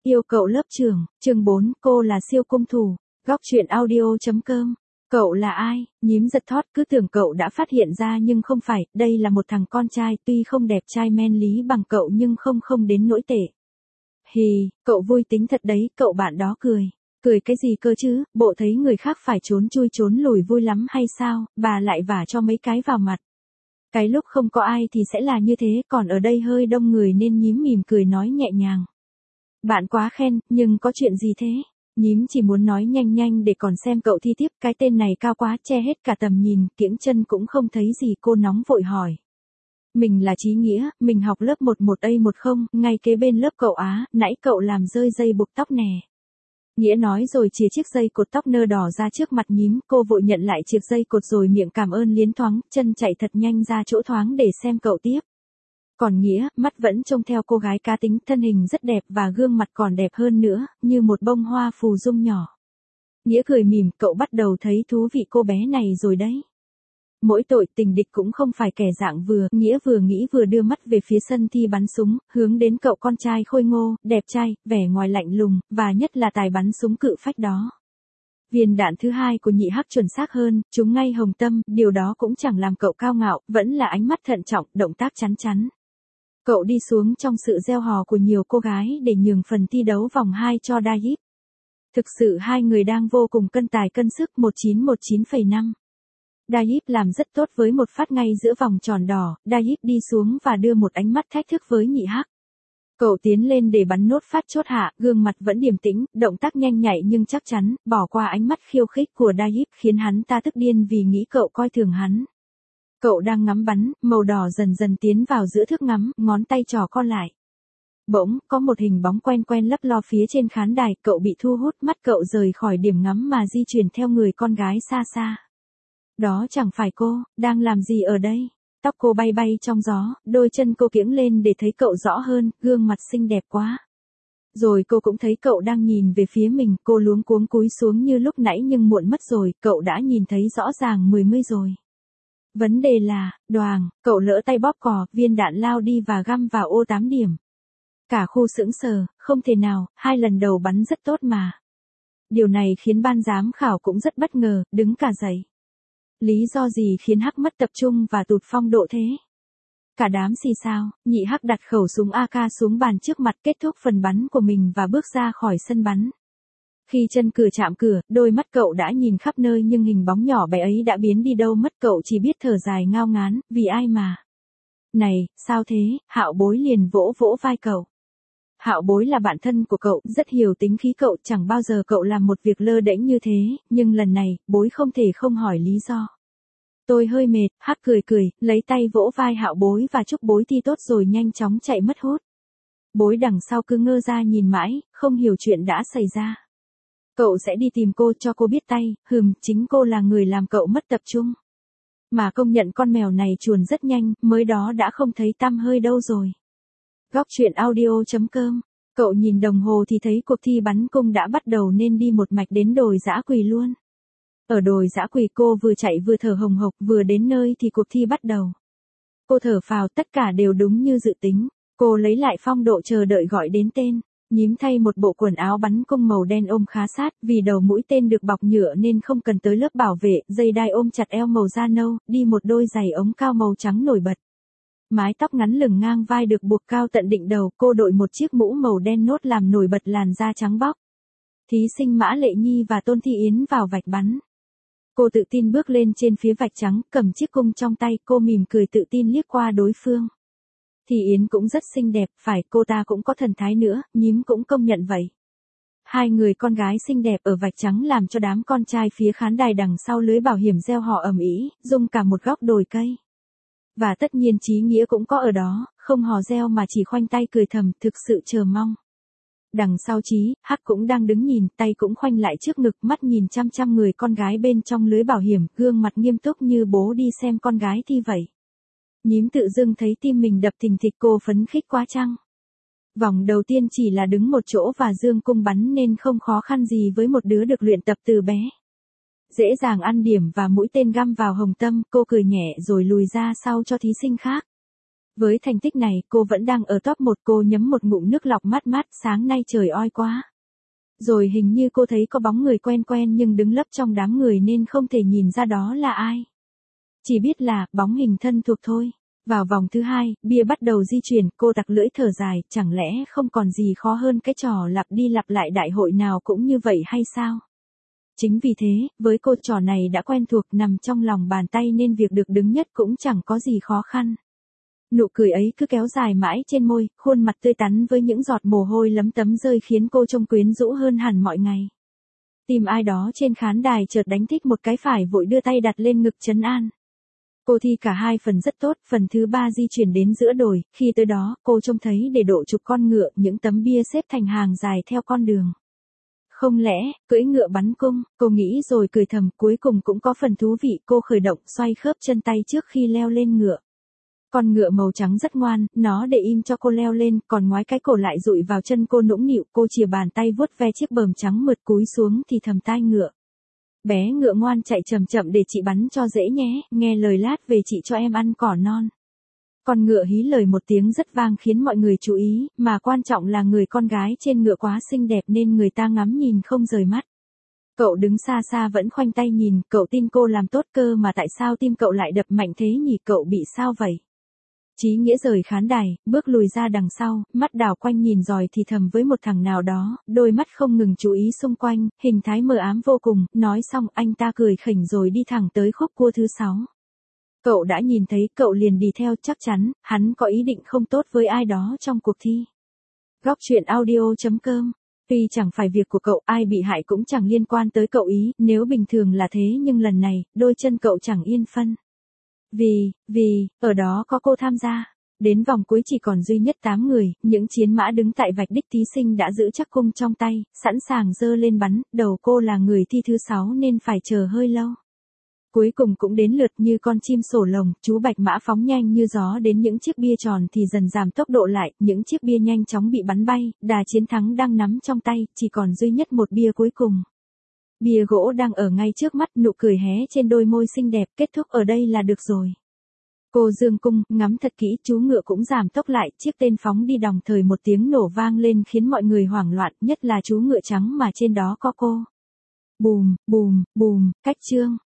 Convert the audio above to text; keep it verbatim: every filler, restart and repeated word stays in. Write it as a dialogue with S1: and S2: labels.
S1: Yêu cậu lớp trưởng, chương bốn, cô là siêu cung thủ, góc truyện audio.com. Cậu là ai? Nhím giật thót, cứ tưởng cậu đã phát hiện ra nhưng không phải, đây là một thằng con trai, tuy không đẹp trai men lý bằng cậu nhưng không không đến nỗi tệ. Hì, cậu vui tính thật đấy, cậu bạn đó cười. Cười cái gì cơ chứ, bộ thấy người khác phải trốn chui trốn lùi vui lắm hay sao, bà lại vả cho mấy cái vào mặt. Cái lúc không có ai thì sẽ là như thế, còn ở đây hơi đông người nên nhím mỉm cười nói nhẹ nhàng. Bạn quá khen, nhưng có chuyện gì thế? Nhím chỉ muốn nói nhanh nhanh để còn xem cậu thi tiếp, cái tên này cao quá che hết cả tầm nhìn, kiễng chân cũng không thấy gì, cô nóng vội hỏi. Mình là Chí Nghĩa, mình học lớp một một A một không, ngay kế bên lớp cậu á, nãy cậu làm rơi dây buộc tóc nè. Nghĩa nói rồi chìa chiếc dây cột tóc nơ đỏ ra trước mặt nhím, cô vội nhận lại chiếc dây cột rồi miệng cảm ơn liến thoáng, chân chạy thật nhanh ra chỗ thoáng để xem cậu tiếp. Còn Nghĩa, mắt vẫn trông theo cô gái cá tính, thân hình rất đẹp và gương mặt còn đẹp hơn nữa, như một bông hoa phù dung nhỏ. Nghĩa cười mỉm, cậu bắt đầu thấy thú vị cô bé này rồi đấy. Mỗi tội tình địch cũng không phải kẻ dạng vừa, Nghĩa vừa nghĩ vừa đưa mắt về phía sân thi bắn súng, hướng đến cậu con trai khôi ngô, đẹp trai, vẻ ngoài lạnh lùng, và nhất là tài bắn súng cự phách đó. Viên đạn thứ hai của nhị hắc chuẩn xác hơn, trúng ngay hồng tâm, điều đó cũng chẳng làm cậu cao ngạo, vẫn là ánh mắt thận trọng, động tác chắn chắn. Cậu đi xuống trong sự reo hò của nhiều cô gái để nhường phần thi đấu vòng hai cho Dayip. Thực sự hai người đang vô cùng cân tài cân sức một chín một chín phẩy năm. Dayip làm rất tốt với một phát ngay giữa vòng tròn đỏ, Dayip đi xuống và đưa một ánh mắt thách thức với nhị hắc. Cậu tiến lên để bắn nốt phát chốt hạ, gương mặt vẫn điềm tĩnh, động tác nhanh nhạy nhưng chắc chắn, bỏ qua ánh mắt khiêu khích của Dayip khiến hắn ta tức điên vì nghĩ cậu coi thường hắn. Cậu đang ngắm bắn, màu đỏ dần dần tiến vào giữa thước ngắm, ngón tay trỏ co lại. Bỗng, có một hình bóng quen quen lấp lo phía trên khán đài, cậu bị thu hút, mắt cậu rời khỏi điểm ngắm mà di chuyển theo người con gái xa xa. Đó chẳng phải cô, đang làm gì ở đây? Tóc cô bay bay trong gió, đôi chân cô kiễng lên để thấy cậu rõ hơn, gương mặt xinh đẹp quá. Rồi cô cũng thấy cậu đang nhìn về phía mình, cô luống cuống cúi xuống như lúc nãy nhưng muộn mất rồi, cậu đã nhìn thấy rõ ràng mười mươi rồi. Vấn đề là, đoàng, cậu lỡ tay bóp cò, viên đạn lao đi và găm vào ô tám điểm. Cả khu sững sờ, không thể nào, hai lần đầu bắn rất tốt mà. Điều này khiến ban giám khảo cũng rất bất ngờ, đứng cả dậy. Lý do gì khiến Hắc mất tập trung và tụt phong độ thế? Cả đám xì xao, nhị Hắc đặt khẩu súng a ca xuống bàn trước mặt, kết thúc phần bắn của mình và bước ra khỏi sân bắn. Khi chân cửa chạm cửa, đôi mắt cậu đã nhìn khắp nơi nhưng hình bóng nhỏ bé ấy đã biến đi đâu mất, cậu chỉ biết thở dài ngao ngán, vì ai mà. Này, sao thế? Hạo Bối liền vỗ vỗ vai cậu. Hạo Bối là bạn thân của cậu, rất hiểu tính khí cậu, chẳng bao giờ cậu làm một việc lơ đễnh như thế, nhưng lần này, Bối không thể không hỏi lý do. Tôi hơi mệt, Hắc cười cười, lấy tay vỗ vai Hạo Bối và chúc Bối thi tốt rồi nhanh chóng chạy mất hút. Bối đằng sau cứ ngơ ra nhìn mãi, không hiểu chuyện đã xảy ra. Cậu sẽ đi tìm cô cho cô biết tay, hừm, chính cô là người làm cậu mất tập trung. Mà công nhận con mèo này chuồn rất nhanh, mới đó đã không thấy tăm hơi đâu rồi. Góc truyện audio.com, cậu nhìn đồng hồ thì thấy cuộc thi bắn cung đã bắt đầu nên đi một mạch đến đồi dã quỳ luôn. Ở đồi dã quỳ cô vừa chạy vừa thở hồng hộc, vừa đến nơi thì cuộc thi bắt đầu. Cô thở phào, tất cả đều đúng như dự tính, cô lấy lại phong độ chờ đợi gọi đến tên. Nhím thay một bộ quần áo bắn cung màu đen ôm khá sát, vì đầu mũi tên được bọc nhựa nên không cần tới lớp bảo vệ, dây đai ôm chặt eo màu da nâu, đi một đôi giày ống cao màu trắng nổi bật. Mái tóc ngắn lửng ngang vai được buộc cao tận đỉnh đầu, cô đội một chiếc mũ màu đen nốt làm nổi bật làn da trắng bóc. Thí sinh Mã Lệ Nhi và Tôn Thi Yến vào vạch bắn. Cô tự tin bước lên trên phía vạch trắng, cầm chiếc cung trong tay, cô mỉm cười tự tin liếc qua đối phương. Thì Yến cũng rất xinh đẹp, phải, cô ta cũng có thần thái nữa, nhím cũng công nhận vậy. Hai người con gái xinh đẹp ở vạch trắng làm cho đám con trai phía khán đài đằng sau lưới bảo hiểm reo hò ầm ĩ, rung cả một góc đồi cây. Và tất nhiên Chí Nghĩa cũng có ở đó, không hò reo mà chỉ khoanh tay cười thầm, thực sự chờ mong. Đằng sau Chí, Hắc cũng đang đứng nhìn, tay cũng khoanh lại trước ngực, mắt nhìn chăm chăm người con gái bên trong lưới bảo hiểm, gương mặt nghiêm túc như bố đi xem con gái thi vậy. Nhím tự dưng thấy tim mình đập thình thịch, cô phấn khích quá chăng? Vòng đầu tiên chỉ là đứng một chỗ và dương cung bắn nên không khó khăn gì với một đứa được luyện tập từ bé. Dễ dàng ăn điểm và mũi tên găm vào hồng tâm, cô cười nhẹ rồi lùi ra sau cho thí sinh khác. Với thành tích này cô vẫn đang ở top một, cô nhấm một ngụm nước lọc mát mát, sáng nay trời oi quá. Rồi hình như cô thấy có bóng người quen quen nhưng đứng lấp trong đám người nên không thể nhìn ra đó là ai. Chỉ biết là bóng hình thân thuộc thôi. Vào vòng thứ hai, bia bắt đầu di chuyển, cô tặc lưỡi thở dài, chẳng lẽ không còn gì khó hơn cái trò lặp đi lặp lại đại hội nào cũng như vậy hay sao? Chính vì thế, với cô trò này đã quen thuộc nằm trong lòng bàn tay nên việc được đứng nhất cũng chẳng có gì khó khăn. Nụ cười ấy cứ kéo dài mãi trên môi, khuôn mặt tươi tắn với những giọt mồ hôi lấm tấm rơi khiến cô trông quyến rũ hơn hẳn mọi ngày. Tìm ai đó trên khán đài chợt đánh thích một cái phải vội đưa tay đặt lên ngực trấn an. Cô thi cả hai phần rất tốt, phần thứ ba di chuyển đến giữa đồi, khi tới đó, cô trông thấy để độ chục con ngựa, những tấm bia xếp thành hàng dài theo con đường. Không lẽ, cưỡi ngựa bắn cung, cô nghĩ rồi cười thầm, cuối cùng cũng có phần thú vị, cô khởi động xoay khớp chân tay trước khi leo lên ngựa. Con ngựa màu trắng rất ngoan, nó để im cho cô leo lên, còn ngoái cái cổ lại dụi vào chân cô nũng nịu, cô chìa bàn tay vuốt ve chiếc bờm trắng mượt cúi xuống thì thầm tai ngựa. Bé ngựa ngoan chạy chậm chậm để chị bắn cho dễ nhé, nghe lời lát về chị cho em ăn cỏ non. Con ngựa hí lời một tiếng rất vang khiến mọi người chú ý, mà quan trọng là người con gái trên ngựa quá xinh đẹp nên người ta ngắm nhìn không rời mắt. Cậu đứng xa xa vẫn khoanh tay nhìn, cậu tin cô làm tốt cơ mà tại sao tim cậu lại đập mạnh thế nhỉ, cậu bị sao vậy? Chí Nghĩa rời khán đài, bước lùi ra đằng sau, mắt đảo quanh nhìn dòi thì thầm với một thằng nào đó, đôi mắt không ngừng chú ý xung quanh, hình thái mờ ám vô cùng, nói xong anh ta cười khỉnh rồi đi thẳng tới khúc cua thứ sáu. Cậu đã nhìn thấy, cậu liền đi theo, chắc chắn, hắn có ý định không tốt với ai đó trong cuộc thi. Góc truyện audio chấm com. Tuy chẳng phải việc của cậu, ai bị hại cũng chẳng liên quan tới cậu ý, nếu bình thường là thế nhưng lần này, đôi chân cậu chẳng yên phân. Vì, vì, ở đó có cô tham gia. Đến vòng cuối chỉ còn duy nhất tám người, những chiến mã đứng tại vạch đích thí sinh đã giữ chắc cung trong tay, sẵn sàng giơ lên bắn, đầu cô là người thi thứ sáu nên phải chờ hơi lâu. Cuối cùng cũng đến lượt, như con chim sổ lồng, chú bạch mã phóng nhanh như gió đến những chiếc bia tròn thì dần giảm tốc độ lại, những chiếc bia nhanh chóng bị bắn bay, đà chiến thắng đang nắm trong tay, chỉ còn duy nhất một bia cuối cùng. Bia gỗ đang ở ngay trước mắt, nụ cười hé trên đôi môi xinh đẹp, kết thúc ở đây là được rồi. Cô dương cung, ngắm thật kỹ, chú ngựa cũng giảm tốc lại, chiếc tên phóng đi đồng thời một tiếng nổ vang lên khiến mọi người hoảng loạn, nhất là chú ngựa trắng mà trên đó có cô. Bùm, bùm, bùm, cách chương.